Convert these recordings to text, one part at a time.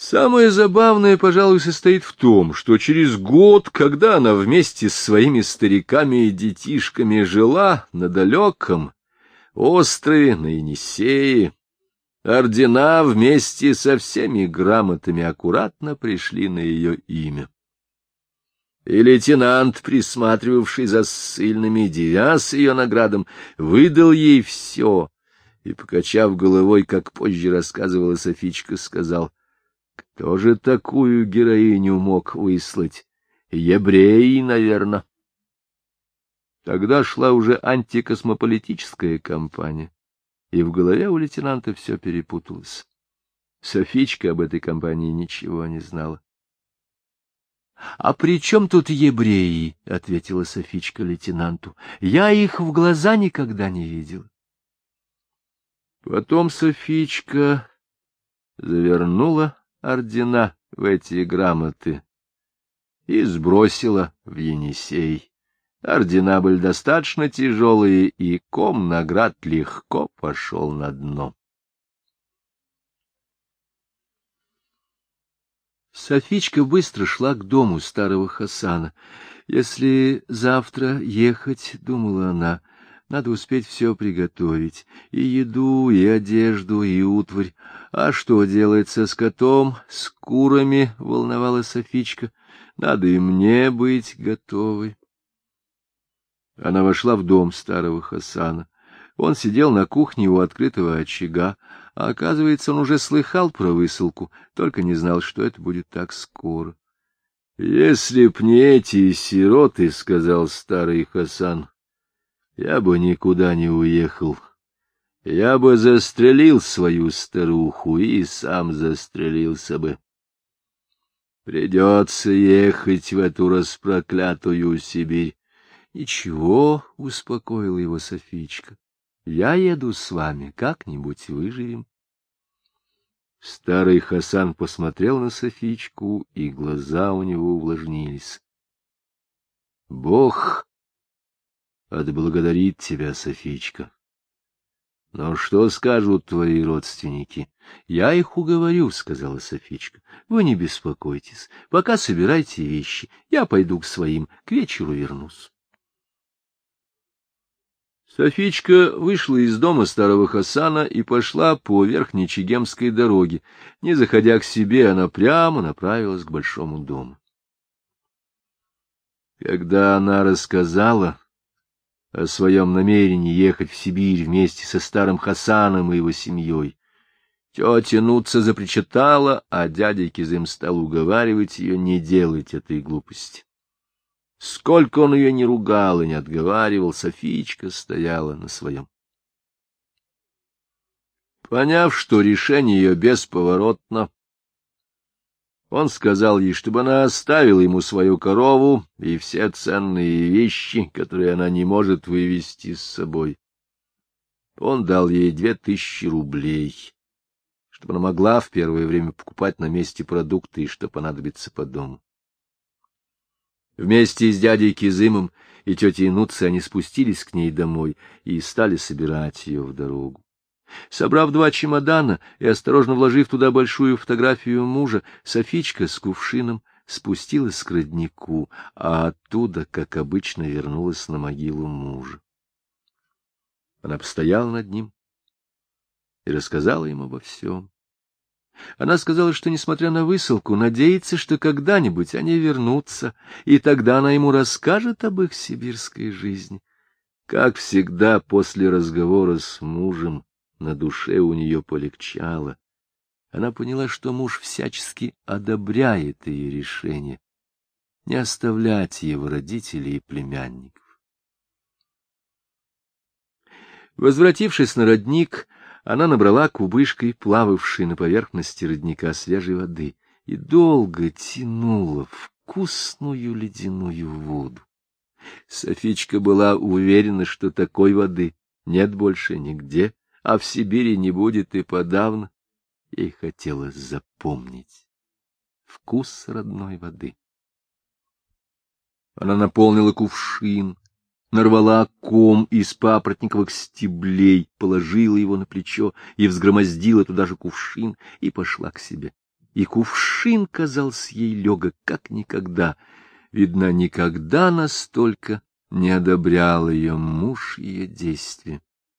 Самое забавное, пожалуй, состоит в том, что через год, когда она вместе с своими стариками и детишками жила на далеком острове, на Енисее, ордена вместе со всеми грамотами аккуратно пришли на ее имя. И лейтенант, присматривавший за ссыльными, девясь ее наградам, выдал ей все, и, покачав головой, как позже рассказывала Софичка, сказал: «Кто же такую героиню мог выслать? Евреи, наверное». Тогда шла уже антикосмополитическая кампания, и в голове у лейтенанта все перепуталось. Софичка об этой кампании ничего не знала. — А при чем тут евреи? — ответила Софичка лейтенанту. — Я их в глаза никогда не видела. Потом Софичка завернула ордена в эти грамоты и сбросила в Енисей. Ордена были достаточно тяжелые, и ком наград легко пошел на дно. Софичка быстро шла к дому старого Хасана. Если завтра ехать, — думала она, — надо успеть все приготовить, и еду, и одежду, и утварь. А что делать со скотом, с курами, — волновалась Софичка, — надо и мне быть готовой. Она вошла в дом старого Хасана. Он сидел на кухне у открытого очага, а, оказывается, он уже слыхал про высылку, только не знал, что это будет так скоро. — Если б не эти сироты, — сказал старый Хасан, — я бы никуда не уехал. Я бы застрелил свою старуху и сам застрелился бы. Придется ехать в эту распроклятую Сибирь. — Ничего, — успокоила его Софичка. — Я еду с вами, как-нибудь выживем. Старый Хасан посмотрел на Софичку, и глаза у него увлажнились. — Бог отблагодарит тебя, Софичка. Но что скажут твои родственники? — Я их уговорю, — сказала Софичка. — Вы не беспокойтесь, пока собирайте вещи. Я пойду к своим, к вечеру вернусь. Софичка вышла из дома старого Хасана и пошла по Верхнечегемской дороге. Не заходя к себе, она прямо направилась к большому дому. Когда она рассказала о своем намерении ехать в Сибирь вместе со старым Хасаном и его семьей, тетя Нуца запричитала, а дядя Кизым стал уговаривать ее не делать этой глупости. Сколько он ее не ругал и не отговаривал, Софичка стояла на своем. Поняв, что решение ее бесповоротно, он сказал ей, чтобы она оставила ему свою корову и все ценные вещи, которые она не может вывезти с собой. Он дал ей 2000 рублей, чтобы она могла в первое время покупать на месте продукты и что понадобится по дому. Вместе с дядей Кизымом и тетей Нуцей они спустились к ней домой и стали собирать ее в дорогу. Собрав 2 чемодана и осторожно вложив туда большую фотографию мужа, Софичка с кувшином спустилась к роднику, а оттуда, как обычно, вернулась на могилу мужа. Она постояла над ним и рассказала ему обо всем. Она сказала, что, несмотря на высылку, надеется, что когда-нибудь они вернутся, и тогда она ему расскажет об их сибирской жизни. Как всегда, после разговора с мужем на душе у нее полегчало. Она поняла, что муж всячески одобряет ее решение не оставлять его родителей и племянников. Возвратившись на родник, она набрала кубышкой, плававшей на поверхности родника, свежей воды и долго тянула вкусную ледяную воду. Софичка была уверена, что такой воды нет больше нигде, а в Сибири не будет и подавно. Ей хотелось запомнить вкус родной воды. Она наполнила кувшин, нарвала ком из папоротниковых стеблей, положила его на плечо и взгромоздила туда же кувшин и пошла к себе. и кувшин казался ей легок, как никогда. Видно, никогда настолько не одобрял ее муж ее действия.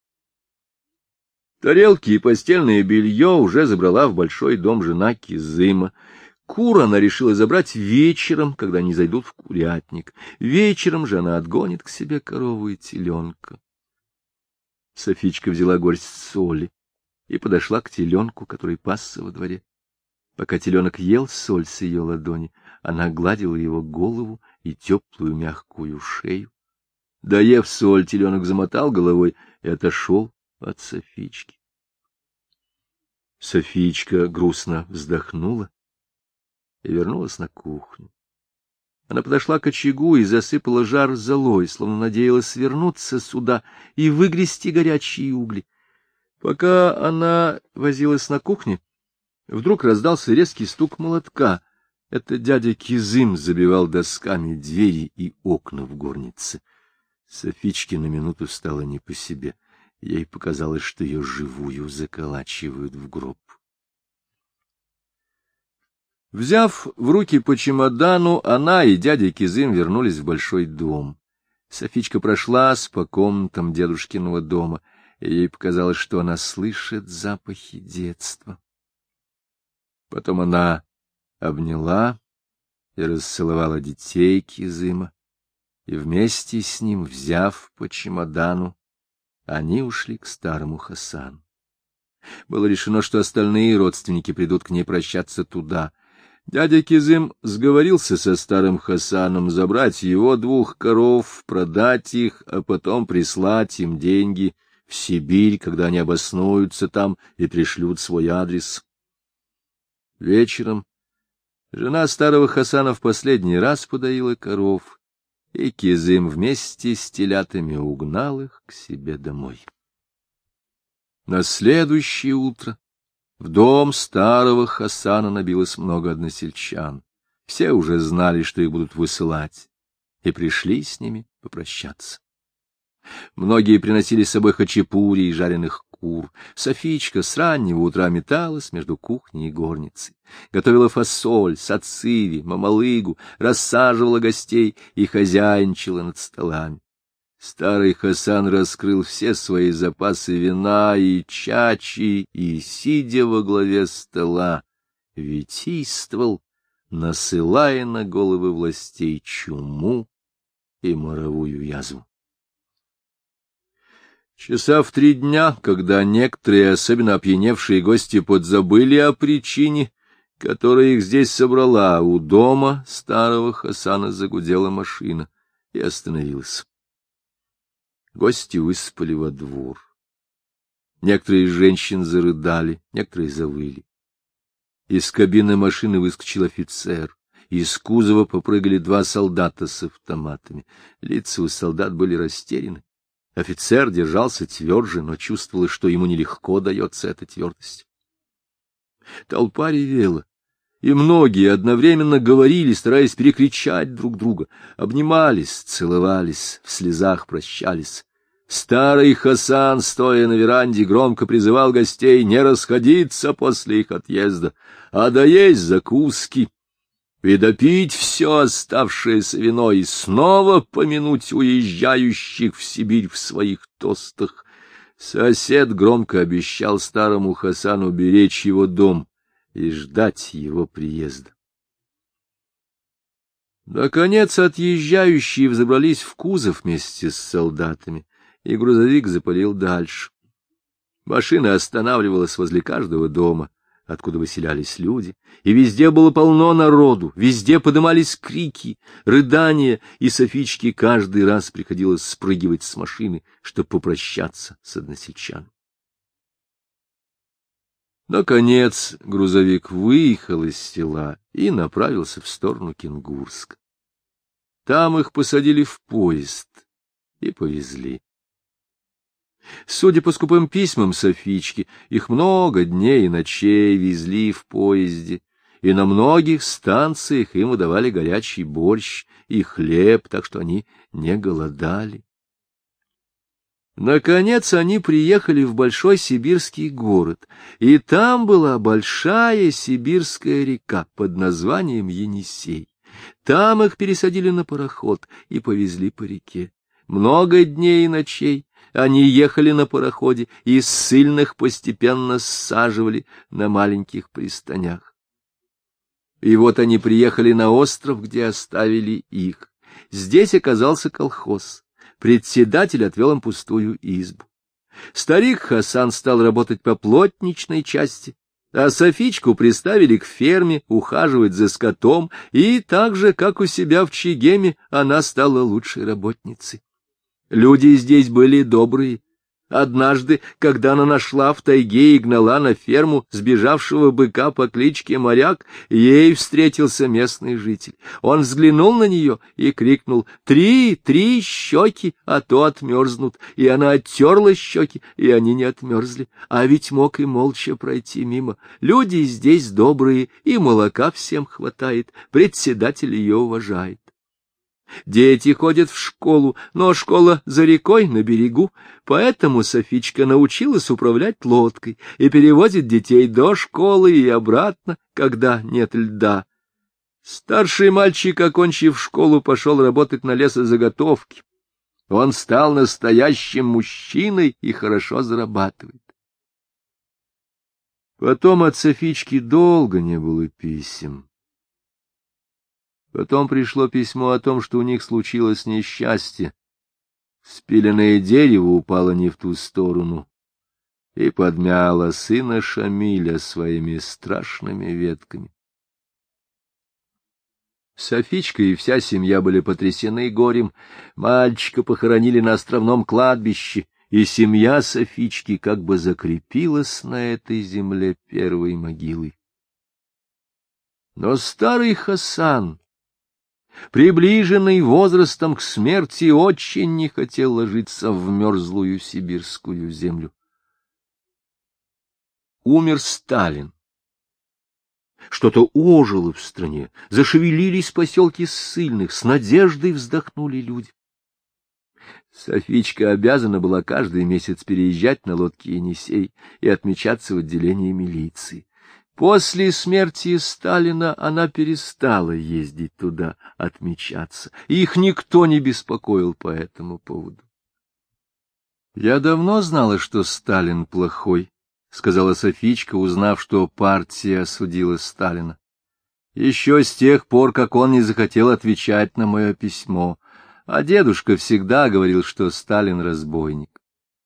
Тарелки и постельное белье уже забрала в большой дом жена Кизыма. Кур она решила забрать вечером, когда они зайдут в курятник. Вечером же она отгонит к себе корову и теленка. Софичка взяла горсть соли и подошла к теленку, который пасся во дворе. Пока теленок ел соль с ее ладони, она гладила его голову и теплую мягкую шею. Доев соль, теленок замотал головой и отошел от Софички. Софичка грустно вздохнула и вернулась на кухню. Она подошла к очагу и засыпала жар золой, словно надеялась вернуться сюда и выгрести горячие угли. Пока она возилась на кухне, вдруг раздался резкий стук молотка. Это дядя Кизым забивал досками двери и окна в горнице. Софичке на минуту стало не по себе. Ей показалось, что ее живую заколачивают в гроб. Взяв в руки по чемодану, она и дядя Кизым вернулись в большой дом. Софичка прошлась по комнатам дедушкиного дома, и ей показалось, что она слышит запахи детства. Потом она обняла и расцеловала детей Кизыма, и вместе с ним, взяв по чемодану, они ушли к старому Хасану. Было решено, что остальные родственники придут к ней прощаться туда. Дядя Кизым сговорился со старым Хасаном забрать его 2 коров, продать их, а потом прислать им деньги в Сибирь, когда они обоснуются там и пришлют свой адрес. Вечером жена старого Хасана в последний раз подоила коров, и Кизым вместе с телятами угнал их к себе домой. На следующее утро в дом старого Хасана набилось много односельчан. Все уже знали, что их будут высылать, и пришли с ними попрощаться. Многие приносили с собой хачапури и жареных кур. Софичка с раннего утра металась между кухней и горницей, готовила фасоль, сациви, мамалыгу, рассаживала гостей и хозяйничала над столами. Старый Хасан раскрыл все свои запасы вина и чачи и, сидя во главе стола, витийствовал, насылая на головы властей чуму и моровую язву. Часа в 3 дня, когда некоторые, особенно опьяневшие гости, подзабыли о причине, которая их здесь собрала, у дома старого Хасана загудела машина и остановилась. Гости высыпали во двор. Некоторые из женщин зарыдали, некоторые завыли. Из кабины машины выскочил офицер. Из кузова попрыгали 2 солдата с автоматами. Лица у солдат были растеряны. Офицер держался тверже, но чувствовалось, что ему нелегко дается эта твердость. Толпа ревела, и многие одновременно говорили, стараясь перекричать друг друга, обнимались, целовались, в слезах прощались. Старый Хасан, стоя на веранде, громко призывал гостей не расходиться после их отъезда, а доесть закуски и допить все оставшееся вино, и снова помянуть уезжающих в Сибирь в своих тостах. Сосед громко обещал старому Хасану беречь его дом и ждать его приезда. Наконец отъезжающие взобрались в кузов вместе с солдатами, и грузовик запылил дальше. Машина останавливалась возле каждого дома, откуда выселялись люди, и везде было полно народу, везде подымались крики, рыдания, и Софичке каждый раз приходилось спрыгивать с машины, чтобы попрощаться с односельчанами. Наконец грузовик выехал из села и направился в сторону Кенгурска. Там их посадили в поезд и повезли. Судя по скупым письмам Софички, их много дней и ночей везли в поезде, и на многих станциях им выдавали горячий борщ и хлеб, так что они не голодали. Наконец они приехали в большой сибирский город, и там была большая сибирская река под названием Енисей. Там их пересадили на пароход и повезли по реке. Много дней и ночей они ехали на пароходе, и ссыльных постепенно ссаживали на маленьких пристанях. И вот они приехали на остров, где оставили их. Здесь оказался колхоз. Председатель отвел им пустую избу. Старик Хасан стал работать по плотничной части, а Софичку приставили к ферме ухаживать за скотом, и так же, как у себя в Чегеме, она стала лучшей работницей. Люди здесь были добрые. Однажды, когда она нашла в тайге и гнала на ферму сбежавшего быка по кличке Моряк, ей встретился местный житель. Он взглянул на нее и крикнул: три щеки, а то отмерзнут. И она оттерла щеки, и они не отмерзли. А ведь мог и молча пройти мимо. Люди здесь добрые, и молока всем хватает. Председатель ее уважает. Дети ходят в школу, но школа за рекой на берегу, поэтому Софичка научилась управлять лодкой и перевозит детей до школы и обратно, когда нет льда. Старший мальчик, окончив школу, пошел работать на лесозаготовке. Он стал настоящим мужчиной и хорошо зарабатывает. Потом от Софички долго не было писем. Потом пришло письмо о том, что у них случилось несчастье. Спиленное дерево упало не в ту сторону и подмяло сына Шамиля своими страшными ветками. Софичка и вся семья были потрясены горем. Мальчика похоронили на островном кладбище, и семья Софички как бы закрепилась на этой земле первой могилой. Но старый Хасан, приближенный возрастом к смерти, очень не хотел ложиться в мерзлую сибирскую землю. Умер Сталин. Что-то ожило в стране, зашевелились поселки ссыльных, с надеждой вздохнули люди. Софичка обязана была каждый месяц переезжать на лодке Енисей и отмечаться в отделении милиции. После смерти Сталина она перестала ездить туда отмечаться, и их никто не беспокоил по этому поводу. «Я давно знала, что Сталин плохой», — сказала Софичка, узнав, что партия осудила Сталина. «Еще с тех пор, как он не захотел отвечать на мое письмо, а дедушка всегда говорил, что Сталин разбойник».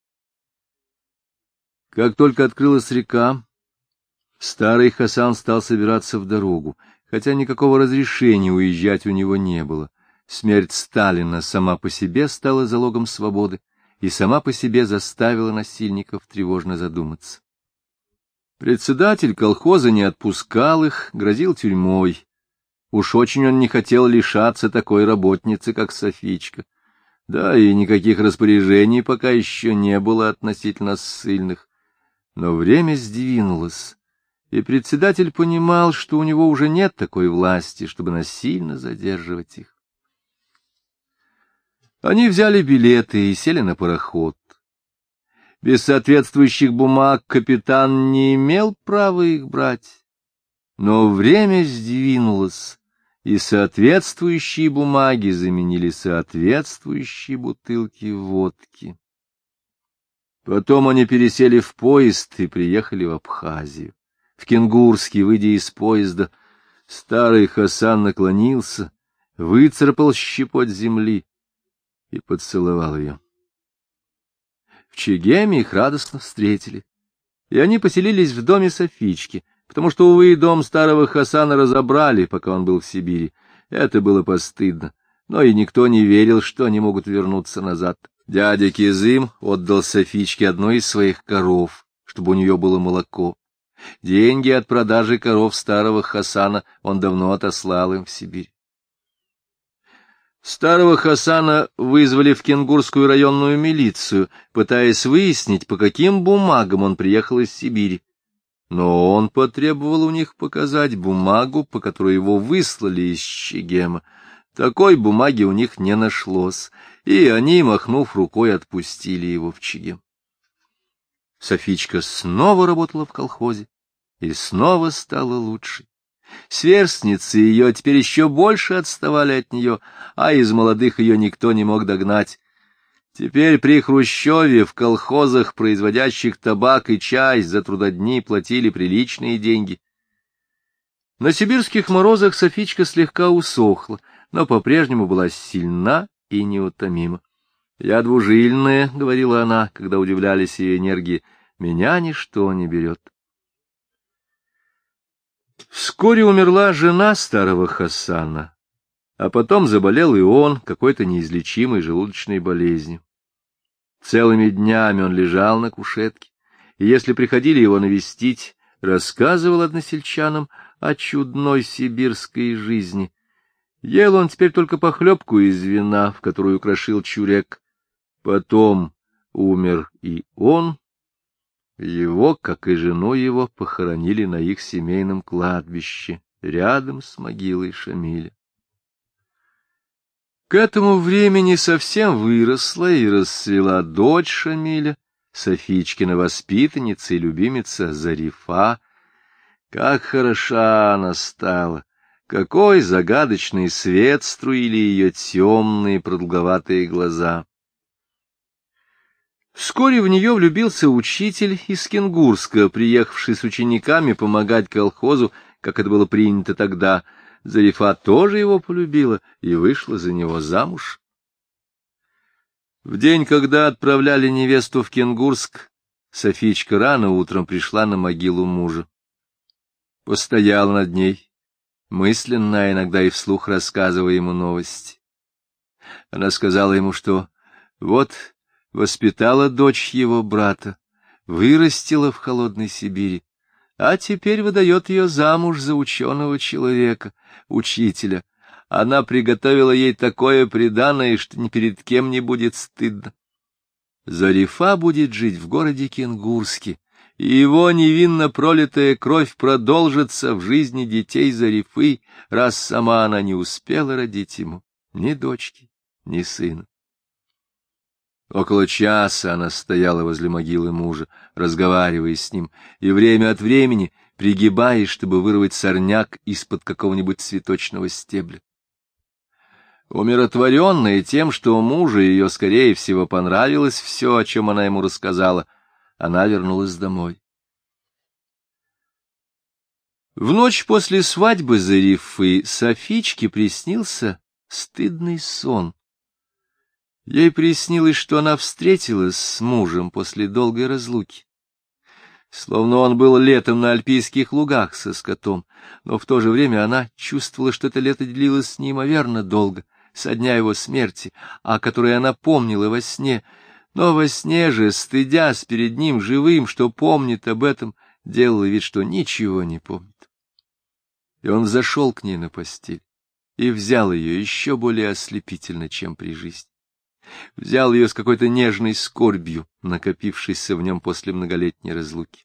Как только открылась река, старый Хасан стал собираться в дорогу, хотя никакого разрешения уезжать у него не было. Смерть Сталина сама по себе стала залогом свободы и сама по себе заставила насильников тревожно задуматься. Председатель колхоза не отпускал их, грозил тюрьмой. Уж очень он не хотел лишаться такой работницы, как Софичка. Да и никаких распоряжений пока еще не было относительно ссыльных. Но время сдвинулось, и председатель понимал, что у него уже нет такой власти, чтобы насильно задерживать их. Они взяли билеты и сели на пароход. Без соответствующих бумаг капитан не имел права их брать. Но время сдвинулось, и соответствующие бумаги заменили соответствующие бутылки водки. Потом они пересели в поезд и приехали в Абхазию. В Кенгурске, выйдя из поезда, старый Хасан наклонился, выцарапал щепоть земли и поцеловал ее. В Чегеме их радостно встретили, и они поселились в доме Софички, потому что, увы, дом старого Хасана разобрали, пока он был в Сибири. Это было постыдно, но и никто не верил, что они могут вернуться назад. Дядя Кизым отдал Софичке одну из своих коров, чтобы у нее было молоко. Деньги от продажи коров старого Хасана он давно отослал им в Сибирь. Старого Хасана вызвали в Кенгурскую районную милицию, пытаясь выяснить, по каким бумагам он приехал из Сибири. Но он потребовал у них показать бумагу, по которой его выслали из Чегема. Такой бумаги у них не нашлось, и они, махнув рукой, отпустили его в Чегем. Софичка снова работала в колхозе и снова стала лучшей. Сверстницы ее теперь еще больше отставали от нее, а из молодых ее никто не мог догнать. Теперь при Хрущеве в колхозах, производящих табак и чай, за трудодни платили приличные деньги. На сибирских морозах Софичка слегка усохла, но по-прежнему была сильна и неутомима. «Я двужильная», — говорила она, когда удивлялись ее энергии, — «меня ничто не берет». Вскоре умерла жена старого Хасана, а потом заболел и он какой-то неизлечимой желудочной болезнью. Целыми днями он лежал на кушетке, и если приходили его навестить, рассказывал односельчанам о чудной сибирской жизни. Ел он теперь только похлебку из вина, в которую крошил чурек. Потом умер и он. Его, как и жену его, похоронили на их семейном кладбище, рядом с могилой Шамиля. К этому времени совсем выросла и расцвела дочь Шамиля, Софичкина воспитанница и любимица Зарифа. Как хороша она стала! Какой загадочный свет струили ее темные продолговатые глаза! Вскоре в нее влюбился учитель из Кенгурска, приехавший с учениками помогать колхозу, как это было принято тогда. Зарифа тоже его полюбила и вышла за него замуж. В день, когда отправляли невесту в Кенгурск, Софичка рано утром пришла на могилу мужа. Постояла над ней, мысленно, иногда и вслух рассказывая ему новости. Она сказала ему, что вот воспитала дочь его брата, вырастила в холодной Сибири, а теперь выдает ее замуж за ученого человека, учителя. Она приготовила ей такое приданое, что ни перед кем не будет стыдно. Зарифа будет жить в городе Кенгурске, и его невинно пролитая кровь продолжится в жизни детей Зарифы, раз сама она не успела родить ему ни дочки, ни сына. Около часа она стояла возле могилы мужа, разговаривая с ним, и время от времени пригибаясь, чтобы вырвать сорняк из-под какого-нибудь цветочного стебля. Умиротворенная тем, что мужу ее, скорее всего, понравилось все, о чем она ему рассказала, она вернулась домой. В ночь после свадьбы Зарифы Софичке приснился стыдный сон. Ей приснилось, что она встретилась с мужем после долгой разлуки. Словно он был летом на альпийских лугах со скотом, но в то же время она чувствовала, что это лето длилось неимоверно долго, со дня его смерти, о которой она помнила во сне, но во сне же, стыдясь перед ним живым, что помнит об этом, делала вид, что ничего не помнит. И он взошел к ней на постель и взял ее еще более ослепительно, чем при жизни. Взял ее с какой-то нежной скорбью, накопившейся в нем после многолетней разлуки.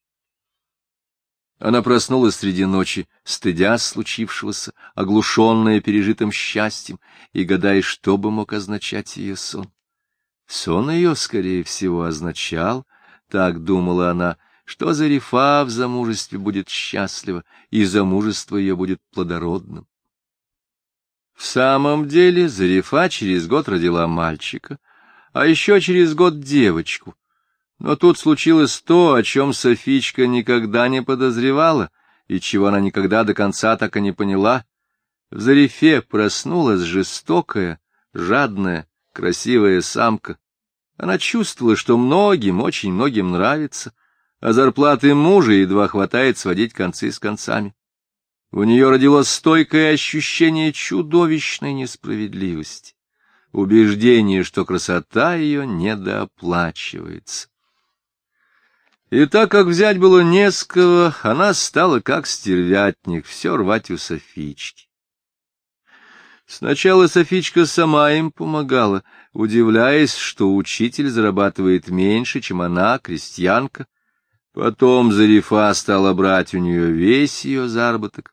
Она проснулась среди ночи, стыдясь случившегося, оглушенная пережитым счастьем, и гадая, что бы мог означать ее сон. Сон ее, скорее всего, означал, так думала она, что Зарифа в замужестве будет счастлива, и замужество ее будет плодородным. В самом деле Зарифа через год родила мальчика, а еще через год девочку. Но тут случилось то, о чем Софичка никогда не подозревала, и чего она никогда до конца так и не поняла. В Зарифе проснулась жестокая, жадная, красивая самка. Она чувствовала, что многим, очень многим нравится, а зарплаты мужа едва хватает сводить концы с концами. У нее родилось стойкое ощущение чудовищной несправедливости, убеждение, что красота ее недооплачивается. И так как взять было не с кого, она стала как стервятник все рвать у Софички. Сначала Софичка сама им помогала, удивляясь, что учитель зарабатывает меньше, чем она, крестьянка. Потом Зарифа стала брать у нее весь ее заработок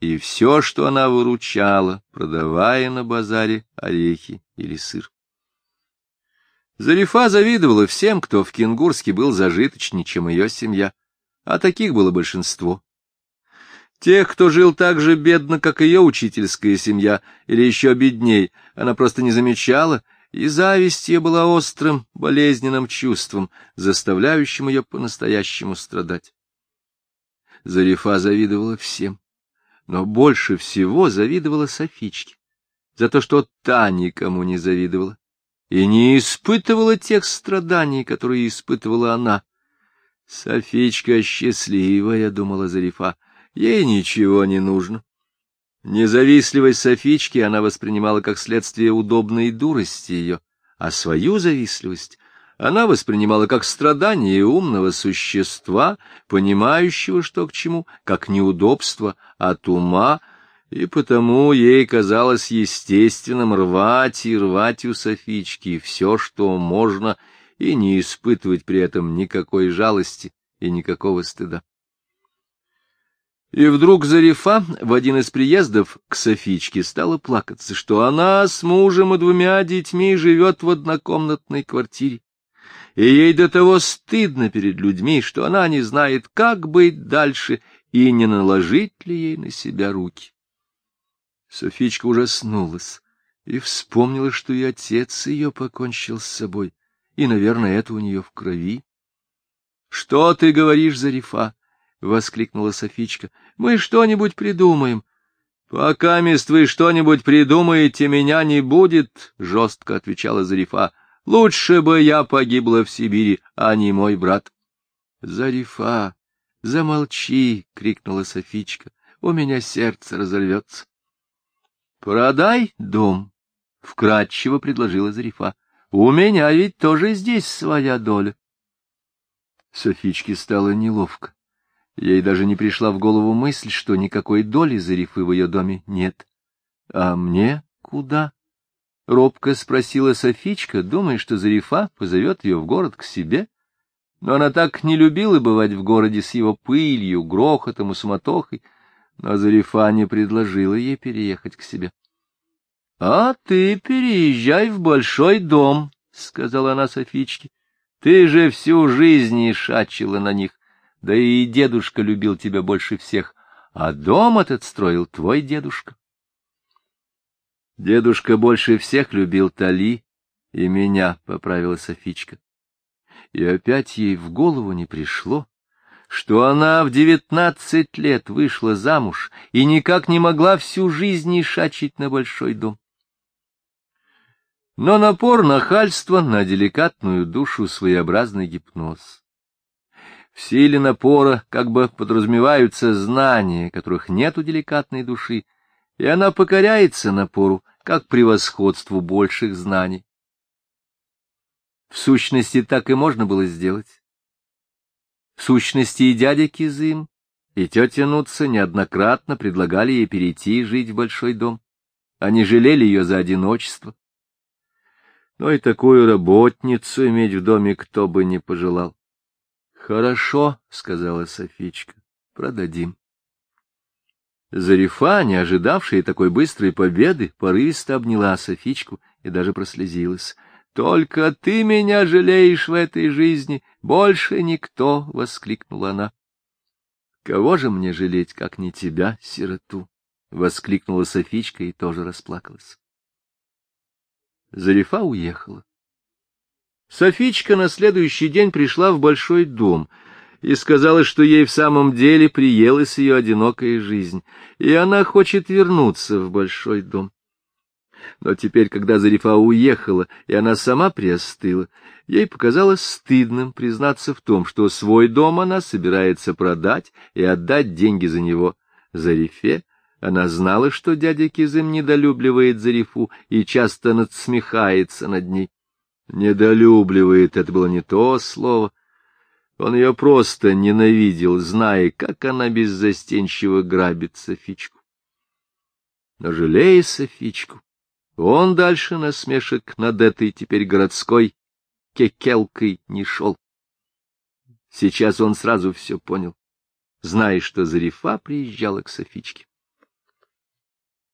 и все, что она выручала, продавая на базаре орехи или сыр. Зарифа завидовала всем, кто в Кенгурске был зажиточнее, чем ее семья, а таких было большинство. Тех, кто жил так же бедно, как ее учительская семья, или еще бедней, она просто не замечала, и зависть ее была острым, болезненным чувством, заставляющим ее по-настоящему страдать. Зарифа завидовала всем, но больше всего завидовала Софичке, за то, что та никому не завидовала и не испытывала тех страданий, которые испытывала она. «Софичка счастливая», — думала Зарифа, — «ей ничего не нужно». Независливость Софички она воспринимала как следствие удобной дурости ее, а свою завистливость она воспринимала как страдание умного существа, понимающего, что к чему, как неудобство от ума, и потому ей казалось естественным рвать и рвать у Софички все, что можно, и не испытывать при этом никакой жалости и никакого стыда. И вдруг Зарифа в один из приездов к Софичке стала плакаться, что она с мужем и 2 детьми живет в однокомнатной квартире, и ей до того стыдно перед людьми, что она не знает, как быть дальше и не наложить ли ей на себя руки. Софичка ужаснулась и вспомнила, что и отец ее покончил с собой, и, наверное, это у нее в крови. — Что ты говоришь, Зарифа? — воскликнула Софичка. — Мы что-нибудь придумаем. — Покамест вы что-нибудь придумаете, меня не будет, — жестко отвечала Зарифа. — Лучше бы я погибла в Сибири, а не мой брат. — Зарифа, замолчи, — крикнула Софичка. — У меня сердце разорвется. — Продай дом, — вкратчиво предложила Зарифа. — У меня ведь тоже здесь своя доля. Софичке стало неловко. Ей даже не пришла в голову мысль, что никакой доли Зарифы в ее доме нет. — А мне куда? — робко спросила Софичка, думая, что Зарифа позовет ее в город к себе. Но она так не любила бывать в городе с его пылью, грохотом и суматохой, но Зарифа не предложила ей переехать к себе. — А ты переезжай в большой дом, — сказала она Софичке. — Ты же всю жизнь ишачила на них, да и дедушка любил тебя больше всех, а дом этот строил твой дедушка. Дедушка больше всех любил Тали и меня, — поправила Софичка. И опять ей в голову не пришло, что она в 19 лет вышла замуж и никак не могла всю жизнь ишачить на большой дом. Но напор нахальства на деликатную душу — своеобразный гипноз. В силе напора как бы подразумеваются знания, которых нет у деликатной души, и она покоряется напору, как превосходству больших знаний. В сущности, так и можно было сделать. В сущности, и дядя Кизым, и тетя Нутса неоднократно предлагали ей перейти жить в большой дом. Они жалели ее за одиночество. Но и такую работницу иметь в доме кто бы не пожелал. — Хорошо, — сказала Софичка, — продадим. Зарифа, не ожидавшая такой быстрой победы, порывисто обняла Софичку и даже прослезилась. — Только ты меня жалеешь в этой жизни, больше никто! — воскликнула она. — Кого же мне жалеть, как не тебя, сироту? — воскликнула Софичка и тоже расплакалась. Зарифа уехала. Софичка на следующий день пришла в большой дом и сказала, что ей в самом деле приелась ее одинокая жизнь, и она хочет вернуться в большой дом. Но теперь, когда Зарифа уехала, и она сама приостыла, ей показалось стыдным признаться в том, что свой дом она собирается продать и отдать деньги за него Зарифе. Она знала, что дядя Кизым недолюбливает Зарифу и часто надсмехается над ней. Недолюбливает — это было не то слово. Он ее просто ненавидел, зная, как она беззастенчиво грабит Софичку. Но, жалея Софичку, он дальше насмешек над этой теперь городской кекелкой не шел. Сейчас он сразу все понял, зная, что Зарифа приезжала к Софичке.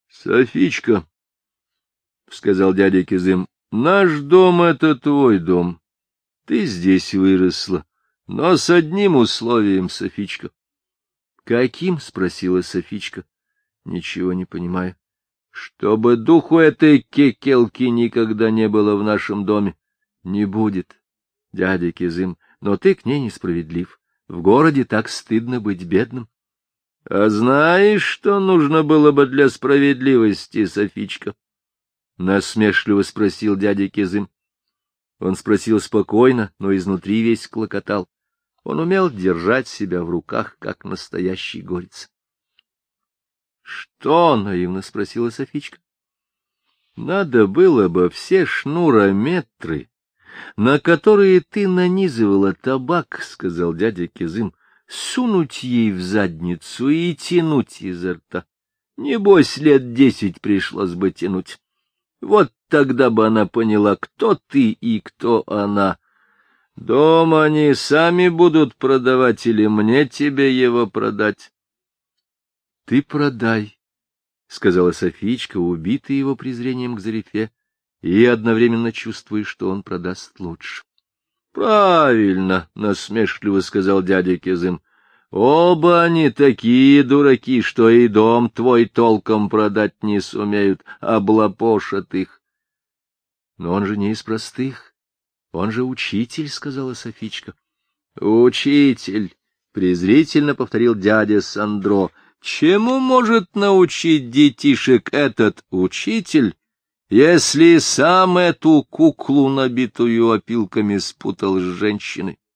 — Софичка, — сказал дядя Кизым, — наш дом — это твой дом. Ты здесь выросла, но с одним условием, Софичка. — Каким? — спросила Софичка, ничего не понимая. — Чтобы духу этой кекелки никогда не было в нашем доме. — Не будет, дядя Кизым, но ты к ней несправедлив. В городе так стыдно быть бедным. — А знаешь, что нужно было бы для справедливости, Софичка? — насмешливо спросил дядя Кизым. Он спросил спокойно, но изнутри весь клокотал. Он умел держать себя в руках, как настоящий горец. — Что? — наивно спросила Софичка. — Надо было бы все шнурометры, на которые ты нанизывала табак, — сказал дядя Кизым, — сунуть ей в задницу и тянуть изо рта. Небось, 10 пришлось бы тянуть. Вот тогда бы она поняла, кто ты и кто она. Дом они сами будут продавать или мне тебе его продать? — Ты продай, — сказала Софичка, убитая его презрением к Зарифе, и одновременно чувствуя, что он продаст лучше. — Правильно, — насмешливо сказал дядя Кизым. — Оба они такие дураки, что и дом твой толком продать не сумеют, облапошат их. — Но он же не из простых, он же учитель, — сказала Софичка. — Учитель, — презрительно повторил дядя Сандро. — Чему может научить детишек этот учитель, если сам эту куклу, набитую опилками, спутал с женщиной?